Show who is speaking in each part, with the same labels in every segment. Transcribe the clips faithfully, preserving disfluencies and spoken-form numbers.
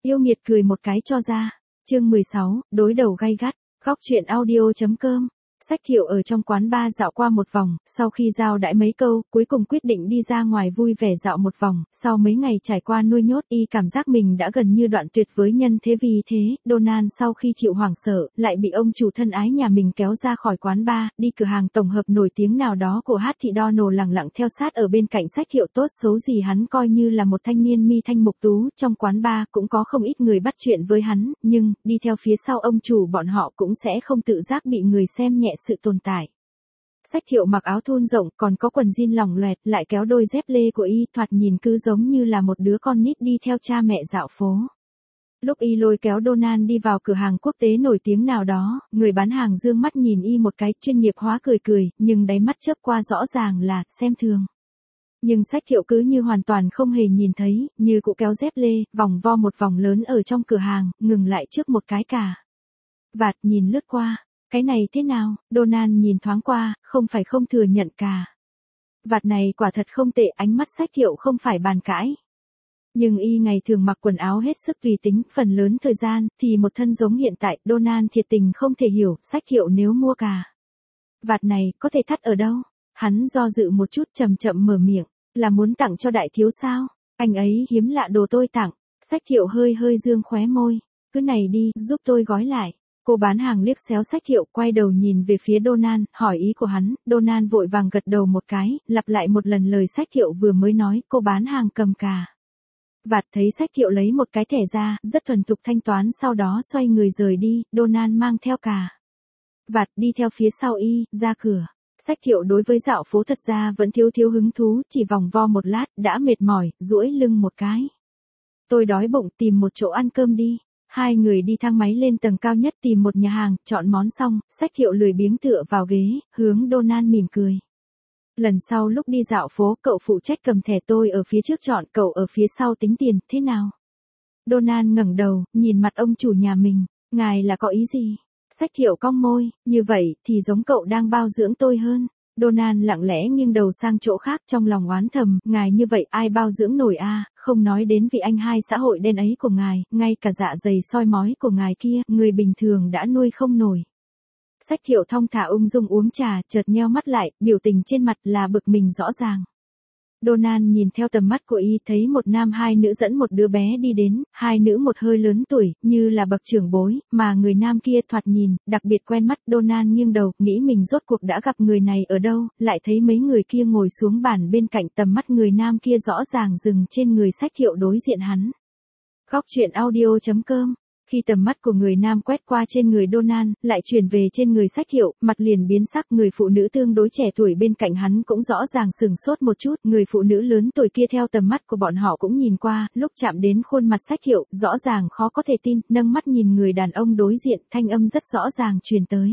Speaker 1: Yêu nghiệt cười một cái cho ra. Chương mười sáu, đối đầu gay gắt. Góc truyện audio.com. Sách Thiệu ở trong quán bar dạo qua một vòng, sau khi giao đãi mấy câu, cuối cùng quyết định đi ra ngoài vui vẻ dạo một vòng. Sau mấy ngày trải qua nuôi nhốt, y cảm giác mình đã gần như đoạn tuyệt với nhân thế, vì thế, Donald sau khi chịu hoảng sợ, lại bị ông chủ thân ái nhà mình kéo ra khỏi quán bar, đi cửa hàng tổng hợp nổi tiếng nào đó của hát thị Donald lẳng lặng theo sát ở bên cạnh. Sách Thiệu tốt xấu gì hắn coi như là một thanh niên mi thanh mục tú, trong quán bar cũng có không ít người bắt chuyện với hắn, nhưng, đi theo phía sau ông chủ bọn họ cũng sẽ không tự giác bị người xem nhẹ sự tồn tại. Sách Thiệu mặc áo thun rộng, còn có quần jean lỏng loẹt, lại kéo đôi dép lê của y, thoạt nhìn cứ giống như là một đứa con nít đi theo cha mẹ dạo phố. Lúc y lôi kéo Donald đi vào cửa hàng quốc tế nổi tiếng nào đó, người bán hàng dương mắt nhìn y một cái, chuyên nghiệp hóa cười cười, nhưng đáy mắt chớp qua rõ ràng là xem thường. Nhưng Sách Thiệu cứ như hoàn toàn không hề nhìn thấy, như cụ kéo dép lê, vòng vo một vòng lớn ở trong cửa hàng, ngừng lại trước một cái cà vạt, nhìn lướt qua. Cái này thế nào? Donald nhìn thoáng qua, không phải không thừa nhận cà vạt này quả thật không tệ, ánh mắt Sách Thiệu không phải bàn cãi. Nhưng y ngày thường mặc quần áo hết sức tùy tính, phần lớn thời gian, thì một thân giống hiện tại. Donald thiệt tình không thể hiểu, Sách Thiệu nếu mua cà vạt này, có thể thắt ở đâu? Hắn do dự một chút, chậm chậm mở miệng, là muốn tặng cho đại thiếu sao? Anh ấy hiếm lạ đồ tôi tặng. Sách Thiệu hơi hơi dương khóe môi, cứ này đi, giúp tôi gói lại. Cô bán hàng liếc xéo Sách Thiệu, quay đầu nhìn về phía Donald, hỏi ý của hắn. Donald vội vàng gật đầu một cái, lặp lại một lần lời Sách Thiệu vừa mới nói. Cô bán hàng cầm cà vạt thấy Sách Thiệu lấy một cái thẻ ra, rất thuần thục thanh toán, sau đó xoay người rời đi. Donald mang theo cà vạt đi theo phía sau y, ra cửa. Sách Thiệu đối với dạo phố thật ra vẫn thiếu thiếu hứng thú, chỉ vòng vo một lát, đã mệt mỏi, duỗi lưng một cái. Tôi đói bụng, tìm một chỗ ăn cơm đi. Hai người đi thang máy lên tầng cao nhất, tìm một nhà hàng, chọn món xong, Sách Thiệu lười biếng tựa vào ghế, hướng Donald mỉm cười. Lần sau lúc đi dạo phố, cậu phụ trách cầm thẻ, tôi ở phía trước chọn, cậu ở phía sau tính tiền, thế nào? Donald ngẩng đầu, nhìn mặt ông chủ nhà mình, ngài là có ý gì? Sách Thiệu cong môi, như vậy thì giống cậu đang bao dưỡng tôi hơn. Donald lặng lẽ nghiêng đầu sang chỗ khác, trong lòng oán thầm, ngài như vậy ai bao dưỡng nổi a, à? Không nói đến vị anh hai xã hội đen ấy của ngài, ngay cả dạ dày soi mói của ngài kia, người bình thường đã nuôi không nổi. Sách Thiệu thong thả ung dung uống trà, chợt nheo mắt lại, biểu tình trên mặt là bực mình rõ ràng. Donald nhìn theo tầm mắt của y, thấy một nam hai nữ dẫn một đứa bé đi đến, hai nữ một hơi lớn tuổi, như là bậc trưởng bối, mà người nam kia thoạt nhìn, đặc biệt quen mắt. Donald nghiêng đầu, nghĩ mình rốt cuộc đã gặp người này ở đâu, lại thấy mấy người kia ngồi xuống bàn bên cạnh, tầm mắt người nam kia rõ ràng dừng trên người Sách Thiệu đối diện hắn. Góc truyện audio.com. Khi tầm mắt của người nam quét qua trên người Donald, lại chuyển về trên người Sách Thiệu, mặt liền biến sắc. Người phụ nữ tương đối trẻ tuổi bên cạnh hắn cũng rõ ràng sừng sốt một chút, người phụ nữ lớn tuổi kia theo tầm mắt của bọn họ cũng nhìn qua, lúc chạm đến khuôn mặt Sách Thiệu, rõ ràng khó có thể tin, nâng mắt nhìn người đàn ông đối diện, thanh âm rất rõ ràng truyền tới.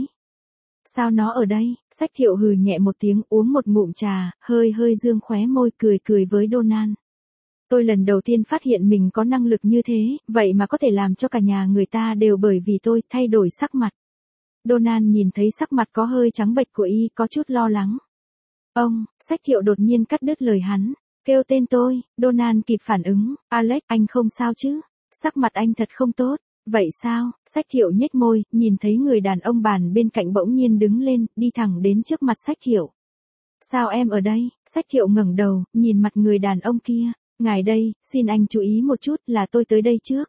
Speaker 1: Sao nó ở đây? Sách Thiệu hừ nhẹ một tiếng, uống một ngụm trà, hơi hơi dương khóe môi, cười cười với Donald. Tôi lần đầu tiên phát hiện mình có năng lực như thế, vậy mà có thể làm cho cả nhà người ta đều bởi vì tôi thay đổi sắc mặt. Donald nhìn thấy sắc mặt có hơi trắng bệch của y, có chút lo lắng. Ông, Sách Thiệu đột nhiên cắt đứt lời hắn, kêu tên tôi. Donald kịp phản ứng, Alex, anh không sao chứ? Sắc mặt anh thật không tốt. Vậy sao? Sách Thiệu nhếch môi, nhìn thấy người đàn ông bàn bên cạnh bỗng nhiên đứng lên, đi thẳng đến trước mặt Sách Thiệu. Sao em ở đây? Sách Thiệu ngẩng đầu, nhìn mặt người đàn ông kia. Ngài đây, xin anh chú ý một chút, là tôi tới đây trước.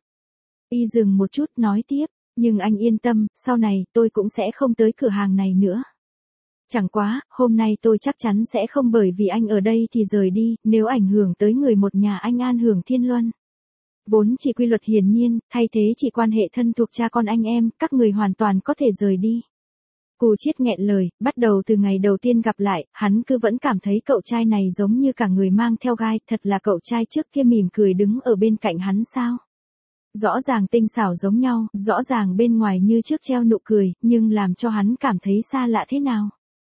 Speaker 1: Y dừng một chút, nói tiếp, nhưng anh yên tâm, sau này tôi cũng sẽ không tới cửa hàng này nữa. Chẳng quá, hôm nay tôi chắc chắn sẽ không bởi vì anh ở đây thì rời đi, nếu ảnh hưởng tới người một nhà anh An Hưởng Thiên Luân. Vốn chỉ quy luật hiển nhiên, thay thế chỉ quan hệ thân thuộc cha con anh em, các người hoàn toàn có thể rời đi. Cù Chiết nghẹn lời, bắt đầu từ ngày đầu tiên gặp lại, hắn cứ vẫn cảm thấy cậu trai này giống như cả người mang theo gai, thật là cậu trai trước kia mỉm cười đứng ở bên cạnh hắn sao? Rõ ràng tinh xảo giống nhau, rõ ràng bên ngoài như trước treo nụ cười, nhưng làm cho hắn cảm thấy xa lạ thế nào?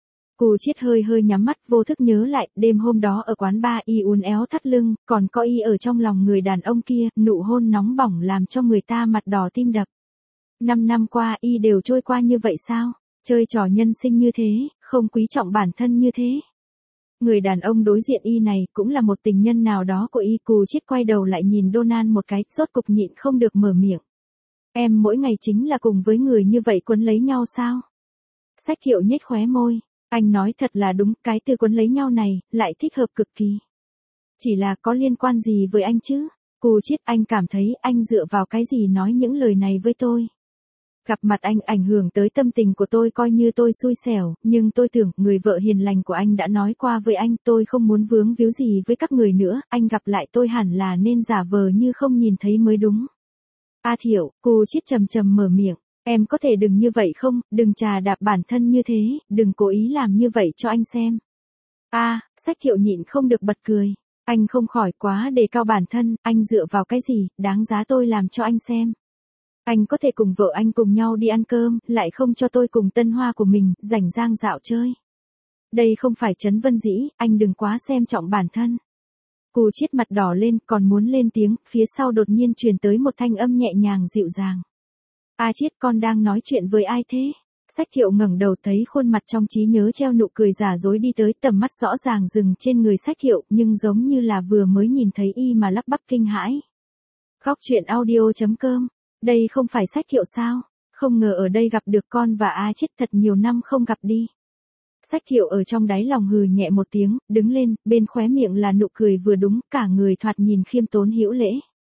Speaker 1: Cù Chiết hơi hơi nhắm mắt, vô thức nhớ lại, đêm hôm đó ở quán bar y uốn éo thắt lưng, còn có y ở trong lòng người đàn ông kia, nụ hôn nóng bỏng làm cho người ta mặt đỏ tim đập. Năm năm qua y đều trôi qua như vậy sao? Chơi trò nhân sinh như thế, không quý trọng bản thân như thế. Người đàn ông đối diện y này cũng là một tình nhân nào đó của y. Cù Chiết quay đầu lại nhìn Donald một cái, rốt cục nhịn không được mở miệng. Em mỗi ngày chính là cùng với người như vậy quấn lấy nhau sao? Sách Thiệu nhếch khóe môi. Anh nói thật là đúng, cái từ quấn lấy nhau này, lại thích hợp cực kỳ. Chỉ là có liên quan gì với anh chứ? Cù Chiết, anh cảm thấy anh dựa vào cái gì nói những lời này với tôi? Gặp mặt anh ảnh hưởng tới tâm tình của tôi, coi như tôi xui xẻo, nhưng tôi tưởng người vợ hiền lành của anh đã nói qua với anh, tôi không muốn vướng víu gì với các người nữa, anh gặp lại tôi hẳn là nên giả vờ như không nhìn thấy mới đúng. A Thiệu, Cù Chiết trầm trầm mở miệng, em có thể đừng như vậy không, đừng chà đạp bản thân như thế, đừng cố ý làm như vậy cho anh xem. A, à, Sách Thiệu nhịn không được bật cười. Anh không khỏi quá đề cao bản thân, anh dựa vào cái gì, đáng giá tôi làm cho anh xem. Anh có thể cùng vợ anh cùng nhau đi ăn cơm, lại không cho tôi cùng tân hoa của mình, rảnh rang dạo chơi. Đây không phải Trấn Vân Dĩ, anh đừng quá xem trọng bản thân. Cù Chiết mặt đỏ lên, còn muốn lên tiếng, phía sau đột nhiên truyền tới một thanh âm nhẹ nhàng dịu dàng. A Chiết, con đang nói chuyện với ai thế? Sách Thiệu ngẩng đầu thấy khuôn mặt trong trí nhớ treo nụ cười giả dối đi tới, tầm mắt rõ ràng dừng trên người Sách Thiệu, nhưng giống như là vừa mới nhìn thấy y mà lắp bắp kinh hãi. Góc truyện audio chấm com. Đây không phải Sách Thiệu sao? Không ngờ ở đây gặp được con và A Chiết, thật nhiều năm không gặp đi. Sách Thiệu ở trong đáy lòng hừ nhẹ một tiếng, đứng lên, bên khóe miệng là nụ cười vừa đúng, cả người thoạt nhìn khiêm tốn hữu lễ.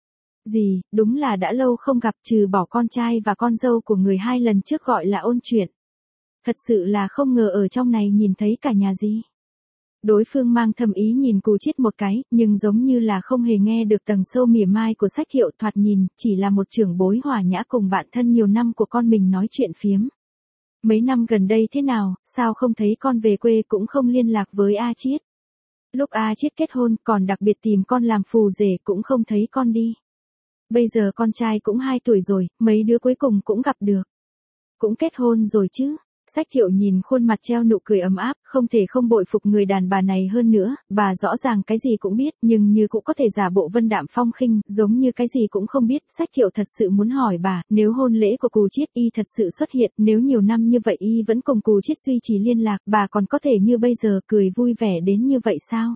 Speaker 1: Gì, đúng là đã lâu không gặp, trừ bỏ con trai và con dâu của người hai lần trước gọi là ôn chuyện. Thật sự là không ngờ ở trong này nhìn thấy cả nhà gì. Đối phương mang thầm ý nhìn Cù Chiết một cái, nhưng giống như là không hề nghe được tầng sâu mỉa mai của Sách Thiệu, thoạt nhìn, chỉ là một trưởng bối hòa nhã cùng bạn thân nhiều năm của con mình nói chuyện phiếm. Mấy năm gần đây thế nào, sao không thấy con về quê cũng không liên lạc với A Chiết. Lúc A Chiết kết hôn còn đặc biệt tìm con làm phù rể cũng không thấy con đi. Bây giờ con trai cũng hai tuổi rồi, mấy đứa cuối cùng cũng gặp được. Cũng kết hôn rồi chứ. Sách Thiệu nhìn khuôn mặt treo nụ cười ấm áp, không thể không bội phục người đàn bà này hơn nữa, bà rõ ràng cái gì cũng biết, nhưng như cũng có thể giả bộ vân đạm phong khinh, giống như cái gì cũng không biết. Sách Thiệu thật sự muốn hỏi bà, nếu hôn lễ của Cù Chiết y thật sự xuất hiện, nếu nhiều năm như vậy y vẫn cùng Cù Chiết duy trì liên lạc, bà còn có thể như bây giờ cười vui vẻ đến như vậy sao?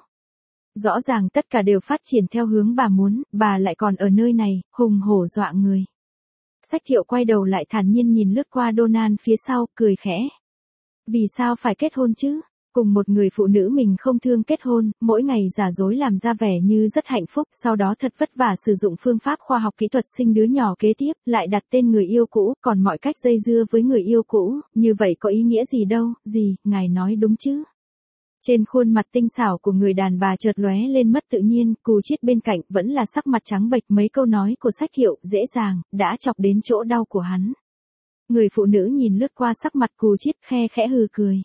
Speaker 1: Rõ ràng tất cả đều phát triển theo hướng bà muốn, bà lại còn ở nơi này, hùng hổ dọa người. Sách Thiệu quay đầu lại thản nhiên nhìn lướt qua Donald phía sau, cười khẽ. Vì sao phải kết hôn chứ? Cùng một người phụ nữ mình không thương kết hôn, mỗi ngày giả dối làm ra vẻ như rất hạnh phúc, sau đó thật vất vả sử dụng phương pháp khoa học kỹ thuật sinh đứa nhỏ kế tiếp, lại đặt tên người yêu cũ, còn mọi cách dây dưa với người yêu cũ, như vậy có ý nghĩa gì đâu, gì, ngài nói đúng chứ? Trên khuôn mặt tinh xảo của người đàn bà chợt lóe lên mất tự nhiên, Cù Chiết bên cạnh vẫn là sắc mặt trắng bệch, mấy câu nói của Sách Thiệu dễ dàng đã chọc đến chỗ đau của hắn. Người phụ nữ nhìn lướt qua sắc mặt Cù Chiết, khe khẽ hừ cười.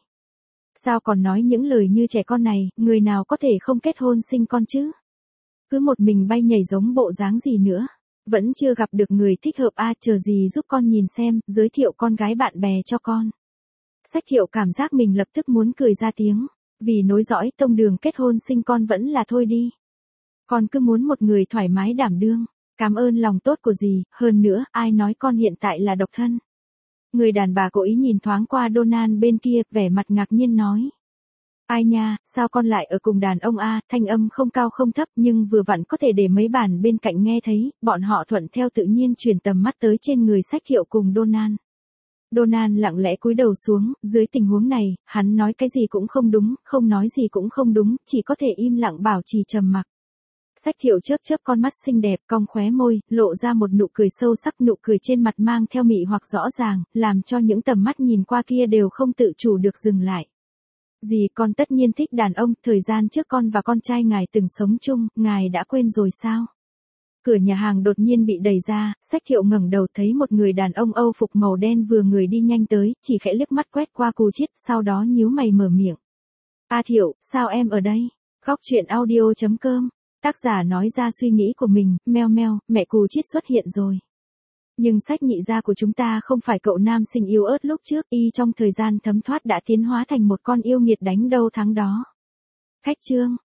Speaker 1: Sao còn nói những lời như trẻ con này, người nào có thể không kết hôn sinh con chứ? Cứ một mình bay nhảy giống bộ dáng gì nữa? Vẫn chưa gặp được người thích hợp a, à, chờ gì giúp con nhìn xem, giới thiệu con gái bạn bè cho con. Sách Thiệu cảm giác mình lập tức muốn cười ra tiếng. Vì nối dõi tông đường kết hôn sinh con vẫn là thôi đi. Con cứ muốn một người thoải mái đảm đương. Cảm ơn lòng tốt của dì, hơn nữa, ai nói con hiện tại là độc thân. Người đàn bà cố ý nhìn thoáng qua Donald bên kia, vẻ mặt ngạc nhiên nói. Ai nha, sao con lại ở cùng đàn ông a? Thanh âm không cao không thấp nhưng vừa vặn có thể để mấy bàn bên cạnh nghe thấy, bọn họ thuận theo tự nhiên chuyển tầm mắt tới trên người Sách Thiệu cùng Donald. Donald lặng lẽ cúi đầu xuống, dưới tình huống này, hắn nói cái gì cũng không đúng, không nói gì cũng không đúng, chỉ có thể im lặng bảo trì trầm mặc. Sách Thiệu chớp chớp con mắt xinh đẹp, cong khóe môi, lộ ra một nụ cười sâu sắc, nụ cười trên mặt mang theo mị hoặc rõ ràng, làm cho những tầm mắt nhìn qua kia đều không tự chủ được dừng lại. Dì, con tất nhiên thích đàn ông, thời gian trước con và con trai ngài từng sống chung, ngài đã quên rồi sao? Cửa nhà hàng đột nhiên bị đẩy ra, Sách Thiệu ngẩng đầu thấy một người đàn ông Âu phục màu đen vừa người đi nhanh tới, chỉ khẽ liếc mắt quét qua Cù Chiết, sau đó nhíu mày mở miệng. A Thiệu, sao em ở đây? Góc truyện audio chấm com. Tác giả nói ra suy nghĩ của mình, meo meo, mẹ Cù Chiết xuất hiện rồi. Nhưng Sách nhị gia của chúng ta không phải cậu nam sinh yêu ớt lúc trước, y trong thời gian thấm thoát đã tiến hóa thành một con yêu nghiệt đánh đâu thắng đó. Khách trương.